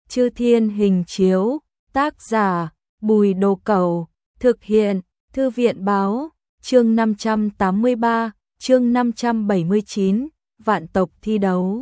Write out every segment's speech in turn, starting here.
Chư Thiên Hình Chiếu, tác giả Bùi Đồ Cẩu, thực hiện Thư viện báo, chương 583, chương 579, vạn tộc thi đấu.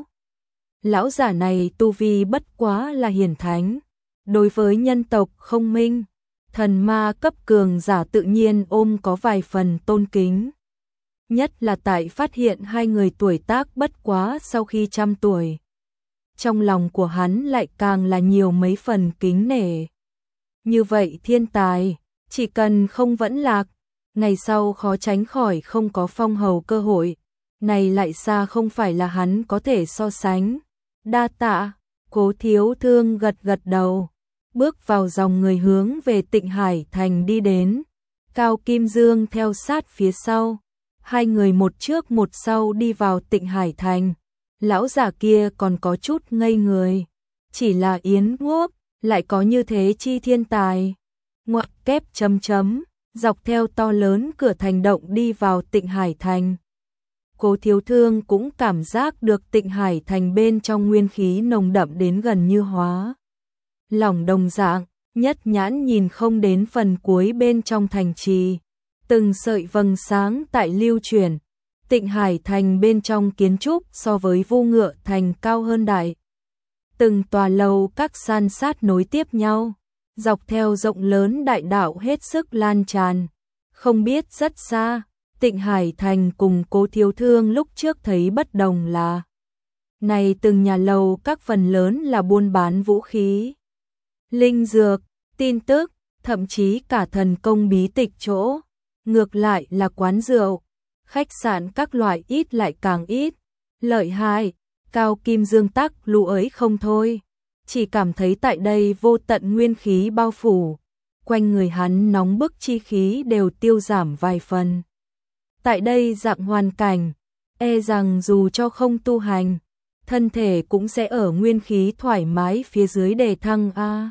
Lão giả này tu vi bất quá là hiển thánh, đối với nhân tộc không minh, thần ma cấp cường giả tự nhiên ôm có vài phần tôn kính. Nhất là tại phát hiện hai người tuổi tác bất quá sau khi trăm tuổi. Trong lòng của hắn lại càng là nhiều mấy phần kính nể. Như vậy thiên tài, chỉ cần không vẫn lạc, ngày sau khó tránh khỏi không có phong hầu cơ hội. Này lại xa không phải là hắn có thể so sánh. Đa tạ, Cố Thiếu Thương gật gật đầu, bước vào dòng người hướng về Tịnh Hải Thành đi đến. Cao Kim Dương theo sát phía sau. Hai người một trước một sau đi vào Tịnh Hải Thành. Lão giả kia còn có chút ngây người. Chỉ là Yến Quốc, lại có như thế chi thiên tài. Ngoặc kép chấm chấm, dọc theo to lớn cửa thành động đi vào Tịnh Hải Thành. Cố Thiếu Thương cũng cảm giác được Tịnh Hải Thành bên trong nguyên khí nồng đậm đến gần như hóa lỏng đồng dạng, nhất nhãn nhìn không đến phần cuối bên trong thành trì. Từng sợi vầng sáng tại lưu chuyển. Tịnh Hải Thành bên trong kiến trúc so với Vu Ngựa Thành cao hơn đại. Từng tòa lầu các san sát nối tiếp nhau, dọc theo rộng lớn đại đạo hết sức lan tràn. Không biết rất xa, Tịnh Hải Thành cùng Cố Thiếu Thương lúc trước thấy bất đồng là này từng nhà lầu các phần lớn là buôn bán vũ khí, linh dược, tin tức, thậm chí cả thần công bí tịch chỗ. Ngược lại là quán rượu, khách sạn các loại ít lại càng ít. Lợi hại, Cao Kim Dương tắc lũ ấy không thôi. Chỉ cảm thấy tại đây vô tận nguyên khí bao phủ. Quanh người hắn nóng bức chi khí đều tiêu giảm vài phần. Tại đây dạng hoàn cảnh, e rằng dù cho không tu hành, thân thể cũng sẽ ở nguyên khí thoải mái phía dưới đề thăng a.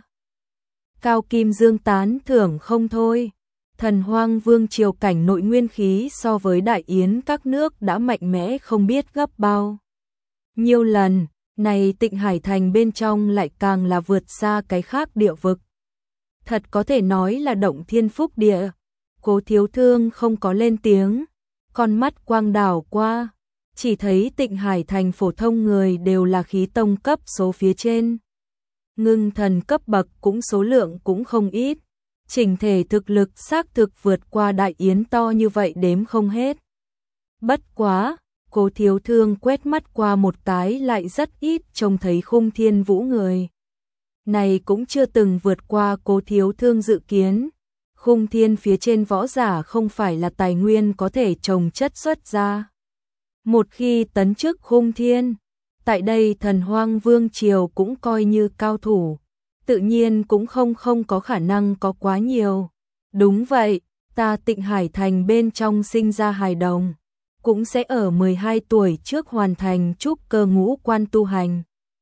Cao Kim Dương tán thưởng không thôi. Thần Hoang Vương triều cảnh nội nguyên khí so với Đại Yến các nước đã mạnh mẽ không biết gấp bao nhiêu lần, này Tịnh Hải Thành bên trong lại càng là vượt xa cái khác địa vực. Thật có thể nói là động thiên phúc địa. Cố Thiếu Thương không có lên tiếng, con mắt quang đảo qua, chỉ thấy Tịnh Hải Thành phổ thông người đều là khí tông cấp số phía trên. Ngưng thần cấp bậc cũng số lượng cũng không ít. Chỉnh thể thực lực xác thực vượt qua Đại Yến to như vậy đếm không hết. Bất quá, Cố Thiếu Thương quét mắt qua một cái lại rất ít trông thấy Khung Thiên Vũ người. Này cũng chưa từng vượt qua Cố Thiếu Thương dự kiến. Khung Thiên phía trên võ giả không phải là tài nguyên có thể trồng chất xuất ra. Một khi tấn chức Khung Thiên, tại đây Thần Hoang Vương triều cũng coi như cao thủ. Tự nhiên cũng không có khả năng có quá nhiều. Đúng vậy, ta Tịnh Hải Thành bên trong sinh ra hài đồng, cũng sẽ ở 12 tuổi trước hoàn thành trúc cơ ngũ quan tu hành.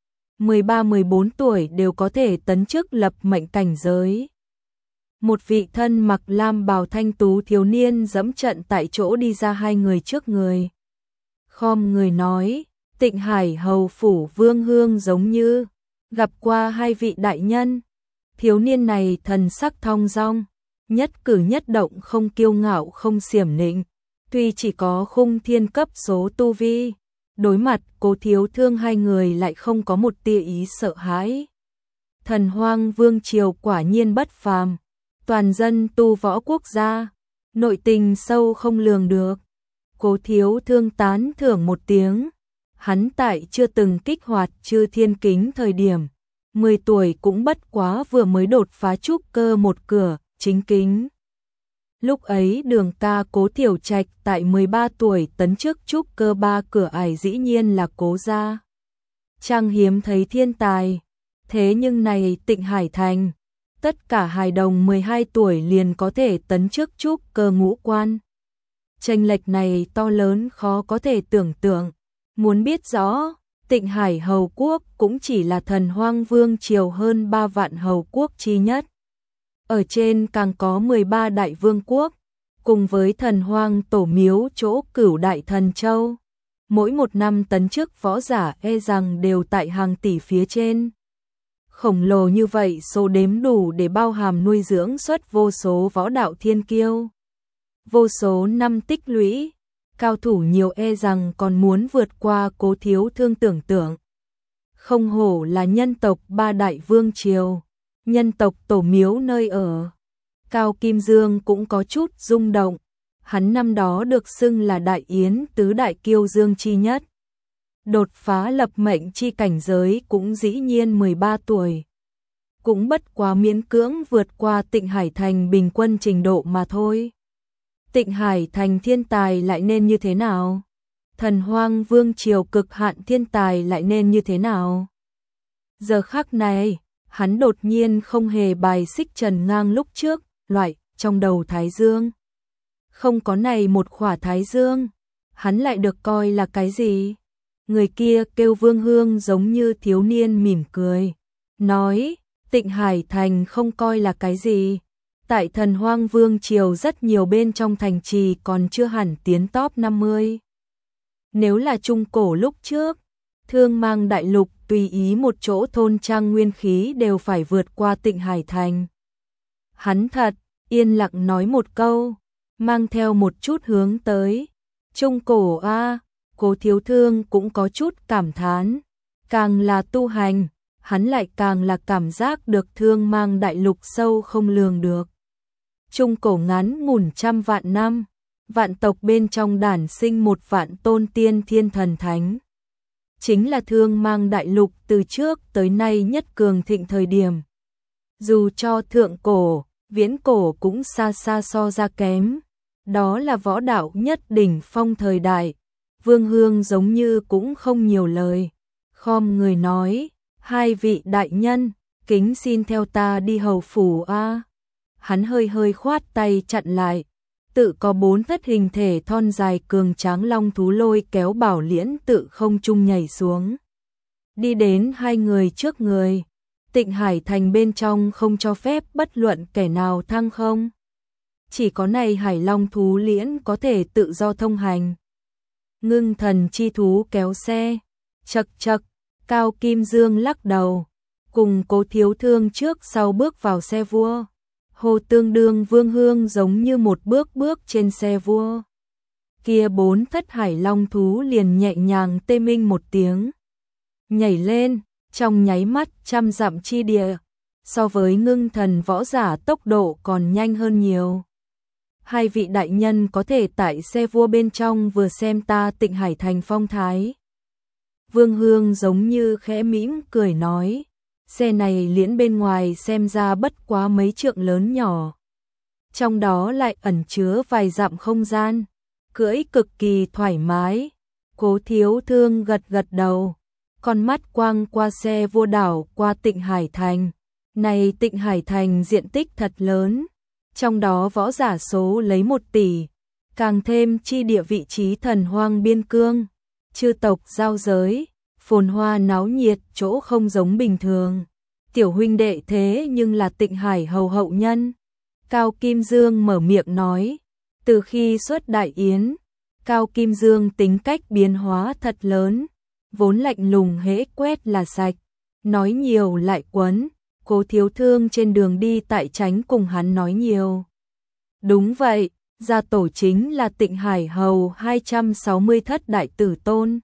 13-14 tuổi đều có thể tấn chức lập mệnh cảnh giới. Một vị thân mặc lam bào thanh tú thiếu niên dẫm trận tại chỗ đi ra hai người trước người. Khom người nói, Tịnh Hải hầu phủ Vương Hương giống như gặp qua hai vị đại nhân. Thiếu niên này thần sắc thong dong, nhất cử nhất động không kiêu ngạo không xiểm nịnh. Tuy chỉ có Khung Thiên cấp số tu vi, đối mặt Cố Thiếu Thương hai người lại không có một tia ý sợ hãi. Thần Hoang Vương triều quả nhiên bất phàm, toàn dân tu võ quốc gia, nội tình sâu không lường được. Cố Thiếu Thương tán thưởng một tiếng. Hắn tại chưa từng kích hoạt Chư Thiên Kính thời điểm, 10 tuổi cũng bất quá vừa mới đột phá trúc cơ một cửa, chính kính. Lúc ấy Đường ca Cố Thiểu Trạch tại 13 tuổi tấn chức trúc cơ 3 cửa ải dĩ nhiên là Cố gia. Trang hiếm thấy thiên tài, thế nhưng này Tịnh Hải Thành, tất cả hài đồng 12 tuổi liền có thể tấn chức trúc cơ ngũ quan. Chênh lệch này to lớn khó có thể tưởng tượng. Muốn biết rõ, Tịnh Hải hầu quốc cũng chỉ là Thần Hoang Vương triều hơn 3 vạn hầu quốc chi nhất. Ở trên càng có 13 đại vương quốc, cùng với Thần Hoang tổ miếu chỗ Cửu Đại Thần Châu. Mỗi một năm tấn chức võ giả e rằng đều tại hàng tỷ phía trên. khổng lồ như vậy số đếm đủ để bao hàm nuôi dưỡng suốt vô số võ đạo thiên kiêu. Vô số năm tích lũy, cao thủ nhiều e rằng còn muốn vượt qua Cố Thiếu Thương tưởng tượng. Không hổ là nhân tộc ba đại vương triều, nhân tộc tổ miếu nơi ở. Cao Kim Dương cũng có chút rung động, hắn năm đó được xưng là Đại Yến tứ đại kiêu dương chi nhất. Đột phá lập mệnh chi cảnh giới cũng dĩ nhiên 13 tuổi. Cũng bất quá miễn cưỡng vượt qua Tịnh Hải Thành bình quân trình độ mà thôi. Tịnh Hải Thành thiên tài lại nên như thế nào? Thần Hoang Vương triều cực hạn thiên tài lại nên như thế nào? Giờ khắc này, hắn đột nhiên không hề bài xích Trần Ngang lúc trước, loại trong đầu Thái Dương. Không có này một khỏa Thái Dương, hắn lại được coi là cái gì? Người kia kêu Vương Hương giống như thiếu niên mỉm cười, nói, Tịnh Hải Thành không coi là cái gì. Tại Thần Hoang Vương triều rất nhiều bên trong thành trì còn chưa hẳn tiến top 50. Nếu là trung cổ lúc trước, Thương Mang đại lục tùy ý một chỗ thôn trang nguyên khí đều phải vượt qua Tịnh Hải Thành. Hắn thật, yên lặng nói một câu, mang theo một chút hướng tới. Trung cổ a, Cố Thiếu Thương cũng có chút cảm thán. Càng là tu hành, hắn lại càng là cảm giác được Thương Mang đại lục sâu không lường được. Trung cổ ngắn ngủn trăm vạn năm, vạn tộc bên trong đản sinh một vạn tôn tiên thiên thần thánh. Chính là Thương Mang đại lục từ trước tới nay nhất cường thịnh thời điểm. Dù cho thượng cổ, viễn cổ cũng xa xa so ra kém. Đó là võ đạo nhất đỉnh phong thời đại. Vương Hương giống như cũng không nhiều lời. Khom người nói, hai vị đại nhân, kính xin theo ta đi hầu phủ a. Hắn hơi hơi khoát tay chặn lại. Tự có 4 thất hình thể thon dài cường tráng long thú lôi kéo Bảo Liễn tự không trung nhảy xuống. Đi đến hai người trước người. Tịnh Hải Thành bên trong không cho phép bất luận kẻ nào thăng không. Chỉ có này Hải Long thú liễn có thể tự do thông hành. Ngưng thần chi thú kéo xe. Chậc chậc, Cao Kim Dương lắc đầu. Cùng Cố Thiếu Thương trước sau bước vào xe vua. Hồ tương đương Vương Hương giống như một bước trên xe vua. Kia 4 thất Hải Long thú liền nhẹ nhàng tê minh một tiếng. Nhảy lên, trong nháy mắt trăm dặm chi địa. So với ngưng thần võ giả tốc độ còn nhanh hơn nhiều. Hai vị đại nhân có thể tại xe vua bên trong vừa xem ta Tịnh Hải Thành phong thái. Vương Hương giống như khẽ mỉm cười nói. Xe này liễn bên ngoài xem ra bất quá mấy trượng lớn nhỏ. Trong đó lại ẩn chứa vài dặm không gian. Cưỡi cực kỳ thoải mái. Cố Thiếu Thương gật gật đầu. Con mắt quang qua xe vua đảo qua Tịnh Hải Thành. Này Tịnh Hải Thành diện tích thật lớn. Trong đó võ giả số lấy 1 tỷ. Càng thêm chi địa vị trí thần hoang biên cương. Chư tộc giao giới. Phồn hoa náo nhiệt chỗ không giống bình thường. Tiểu huynh đệ thế nhưng là Tịnh Hải hầu hậu nhân. Cao Kim Dương mở miệng nói. Từ khi xuất Đại Yến, Cao Kim Dương tính cách biến hóa thật lớn. Vốn lạnh lùng hễ quét là sạch. Nói nhiều lại quấn. Cố Thiếu Thương trên đường đi tại tránh cùng hắn nói nhiều. Đúng vậy, gia tổ chính là Tịnh Hải hầu 260 thất đại tử tôn.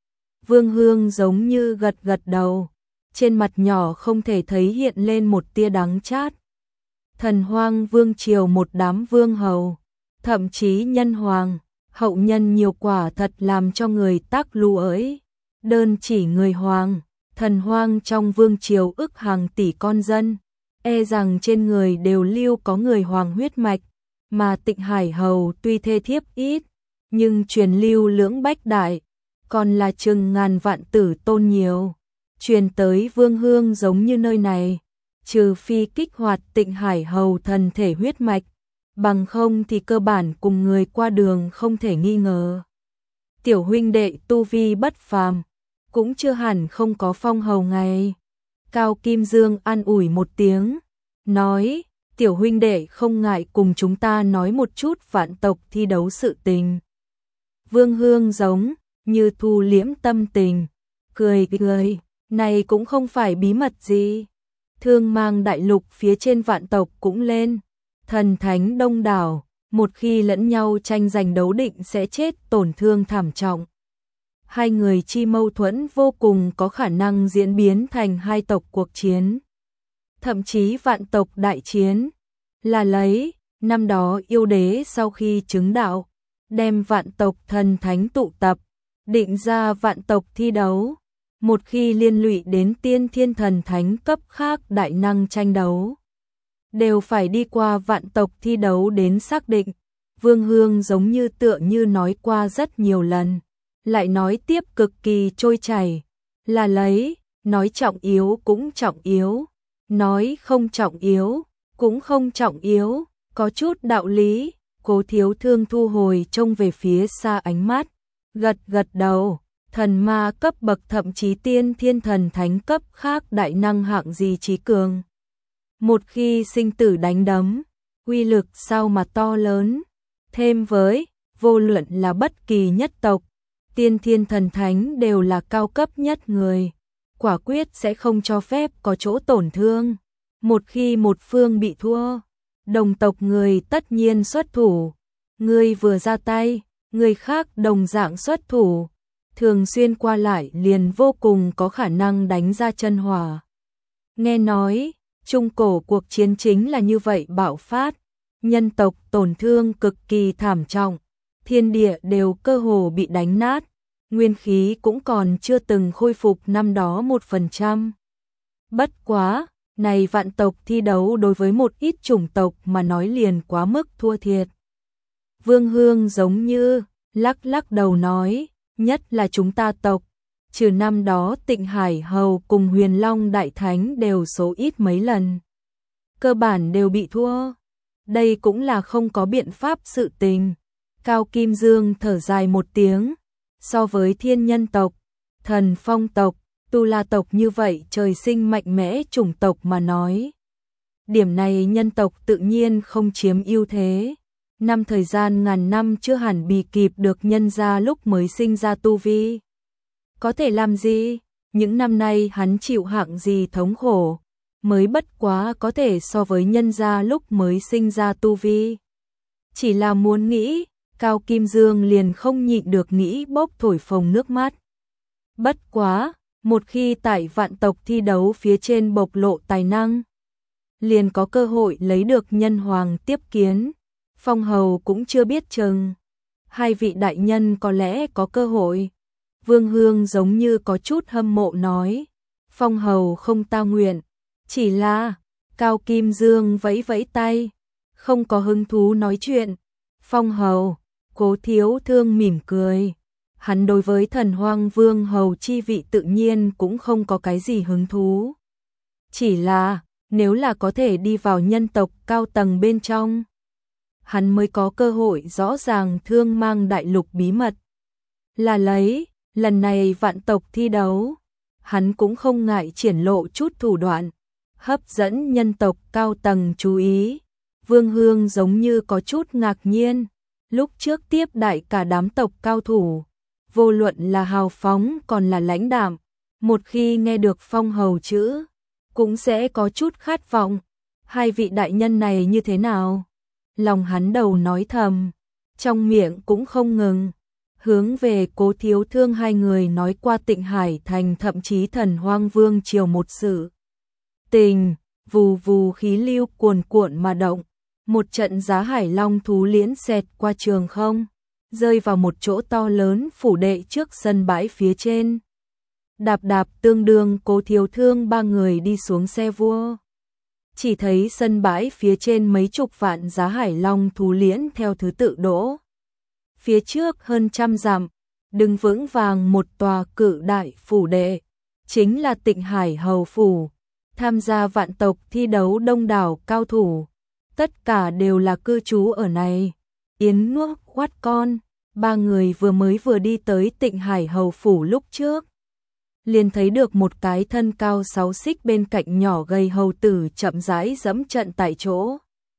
Vương Hương giống như gật gật đầu, trên mặt nhỏ không thể thấy hiện lên một tia đắng chát. Thần Hoang Vương triều một đám vương hầu, thậm chí nhân hoàng, hậu nhân nhiều quả thật làm cho người tắc lưu ấy. Đơn chỉ người hoàng, Thần Hoang trong vương triều ức hàng tỷ con dân, e rằng trên người đều lưu có người hoàng huyết mạch, mà Tịnh Hải hầu tuy thê thiếp ít, nhưng truyền lưu lưỡng bách đại, còn là chừng ngàn vạn tử tôn nhiều. Truyền tới Vương Hương giống như nơi này, trừ phi kích hoạt Tịnh Hải hầu thần thể huyết mạch, bằng không thì cơ bản cùng người qua đường không thể nghi ngờ. Tiểu huynh đệ tu vi bất phàm, cũng chưa hẳn không có phong hầu ngày. Cao Kim Dương an ủi một tiếng, nói, tiểu huynh đệ không ngại cùng chúng ta nói một chút vạn tộc thi đấu sự tình. Vương Hương giống như thu liễm tâm tình, cười cười, này cũng không phải bí mật gì. Thương Mang đại lục phía trên vạn tộc cũng lên, thần thánh đông đảo, một khi lẫn nhau tranh giành đấu định sẽ chết tổn thương thảm trọng. Hai người chi mâu thuẫn vô cùng có khả năng diễn biến thành hai tộc cuộc chiến, thậm chí vạn tộc đại chiến. Là lấy, năm đó yêu đế sau khi chứng đạo, đem vạn tộc thần thánh tụ tập, định ra vạn tộc thi đấu. Một khi liên lụy đến tiên thiên thần thánh cấp khác đại năng tranh đấu, đều phải đi qua vạn tộc thi đấu đến xác định. Vương Hương giống như tựa như nói qua rất nhiều lần, lại nói tiếp cực kỳ trôi chảy. Là lấy, nói trọng yếu cũng trọng yếu, nói không trọng yếu cũng không trọng yếu, có chút đạo lý. Cố Thiếu Thương thu hồi trông về phía xa ánh mắt, gật gật đầu. Thần ma cấp bậc thậm chí tiên thiên thần thánh cấp khác đại năng hạng gì trí cường. Một khi sinh tử đánh đấm, uy lực sao mà to lớn. Thêm với, vô luận là bất kỳ nhất tộc, tiên thiên thần thánh đều là cao cấp nhất người, quả quyết sẽ không cho phép có chỗ tổn thương. Một khi một phương bị thua, đồng tộc người tất nhiên xuất thủ. Người vừa ra tay, người khác đồng dạng xuất thủ. Thường xuyên qua lại liền vô cùng có khả năng đánh ra chân hỏa. Nghe nói, trung cổ cuộc chiến chính là như vậy bạo phát, nhân tộc tổn thương cực kỳ thảm trọng, thiên địa đều cơ hồ bị đánh nát, nguyên khí cũng còn chưa từng khôi phục năm đó 1%. Bất quá, này vạn tộc thi đấu đối với một ít chủng tộc mà nói liền quá mức thua thiệt. Vương Hương giống như lắc lắc đầu nói, nhất là chúng ta tộc, trừ năm đó Tịnh Hải Hầu cùng Huyền Long Đại Thánh đều số ít mấy lần, cơ bản đều bị thua. Đây cũng là không có biện pháp sự tình. Cao Kim Dương thở dài một tiếng, so với thiên nhân tộc, thần phong tộc, tu la tộc như vậy trời sinh mạnh mẽ chủng tộc mà nói, điểm này nhân tộc tự nhiên không chiếm ưu thế. Năm thời gian ngàn năm chưa hẳn bì kịp được nhân gia lúc mới sinh ra tu vi. Có thể làm gì? Những năm nay hắn chịu hạng gì thống khổ, mới bất quá có thể so với nhân gia lúc mới sinh ra tu vi. Chỉ là muốn nghĩ, Cao Kim Dương liền không nhịn được nghĩ bốc thổi phồng nước mắt. Bất quá, một khi tại vạn tộc thi đấu phía trên bộc lộ tài năng, liền có cơ hội lấy được nhân hoàng tiếp kiến. Phong Hầu cũng chưa biết chừng, hai vị đại nhân có lẽ có cơ hội. Vương Hương giống như có chút hâm mộ nói, Phong Hầu không ta nguyện, chỉ là, Cao Kim Dương vẫy vẫy tay, không có hứng thú nói chuyện. Phong Hầu, Cố Thiếu Thương mỉm cười, hắn đối với Thần Hoang Vương Hầu chi vị tự nhiên cũng không có cái gì hứng thú. Chỉ là, nếu là có thể đi vào nhân tộc cao tầng bên trong, hắn mới có cơ hội rõ ràng Thương Mang đại lục bí mật. Là lấy, lần này vạn tộc thi đấu, hắn cũng không ngại triển lộ chút thủ đoạn, hấp dẫn nhân tộc cao tầng chú ý. Vương Hương giống như có chút ngạc nhiên, lúc trước tiếp đại cả đám tộc cao thủ, vô luận là hào phóng còn là lãnh đạm, một khi nghe được Phong Hầu chữ, cũng sẽ có chút khát vọng. Hai vị đại nhân này như thế nào? Lòng hắn đầu nói thầm, trong miệng cũng không ngừng, hướng về Cố Thiếu Thương hai người nói qua Tịnh Hải Thành thậm chí Thần Hoang Vương triều một sự tình. Vù vù khí lưu cuồn cuộn mà động, một trận giá hải long thú liễn xẹt qua trường không, rơi vào một chỗ to lớn phủ đệ trước sân bãi phía trên. Đạp đạp tương đương Cố Thiếu Thương ba người đi xuống xe vua. Chỉ thấy sân bãi phía trên mấy chục vạn giá hải long thú liễn theo thứ tự đỗ. Phía trước hơn trăm dặm, đứng vững vàng một tòa cự đại phủ đệ, chính là Tịnh Hải Hầu phủ. Tham gia vạn tộc thi đấu đông đảo cao thủ, tất cả đều là cư trú ở này. Yến Nuốt Quát Con, ba người vừa đi tới Tịnh Hải Hầu phủ lúc trước, liền thấy được một cái thân cao 6 xích bên cạnh nhỏ gầy hầu tử chậm rãi dẫm trận tại chỗ.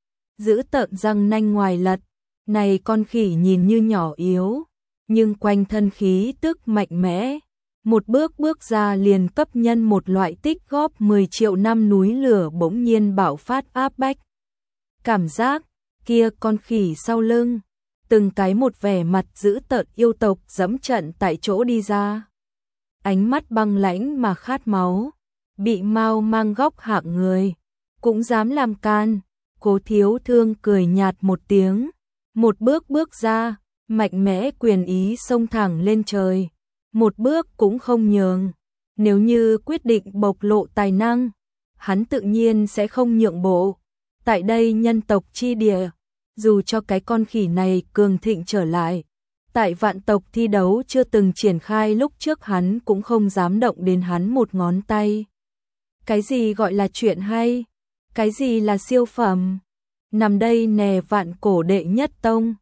Giữ tợn răng nanh ngoài lật, này con khỉ nhìn như nhỏ yếu, nhưng quanh thân khí tức mạnh mẽ, một bước bước ra liền cấp nhân một loại tích góp 10 triệu năm núi lửa bỗng nhiên bạo phát áp bách. Cảm giác kia con khỉ sau lưng, từng cái một vẻ mặt dữ tợn yêu tộc dẫm trận tại chỗ đi ra. Ánh mắt băng lãnh mà khát máu, bị mau mang góc hạng người, cũng dám làm can. Cố Thiếu Thương cười nhạt một tiếng, một bước bước ra, mạnh mẽ quyền ý xông thẳng lên trời, một bước cũng không nhường. Nếu như quyết định bộc lộ tài năng, hắn tự nhiên sẽ không nhượng bộ. Tại đây nhân tộc chi địa, dù cho cái con khỉ này cường thịnh trở lại, tại vạn tộc thi đấu chưa từng triển khai lúc trước hắn cũng không dám động đến hắn một ngón tay. Cái gì gọi là chuyện hay? Cái gì là siêu phẩm? Nằm đây nè vạn cổ đệ nhất tông,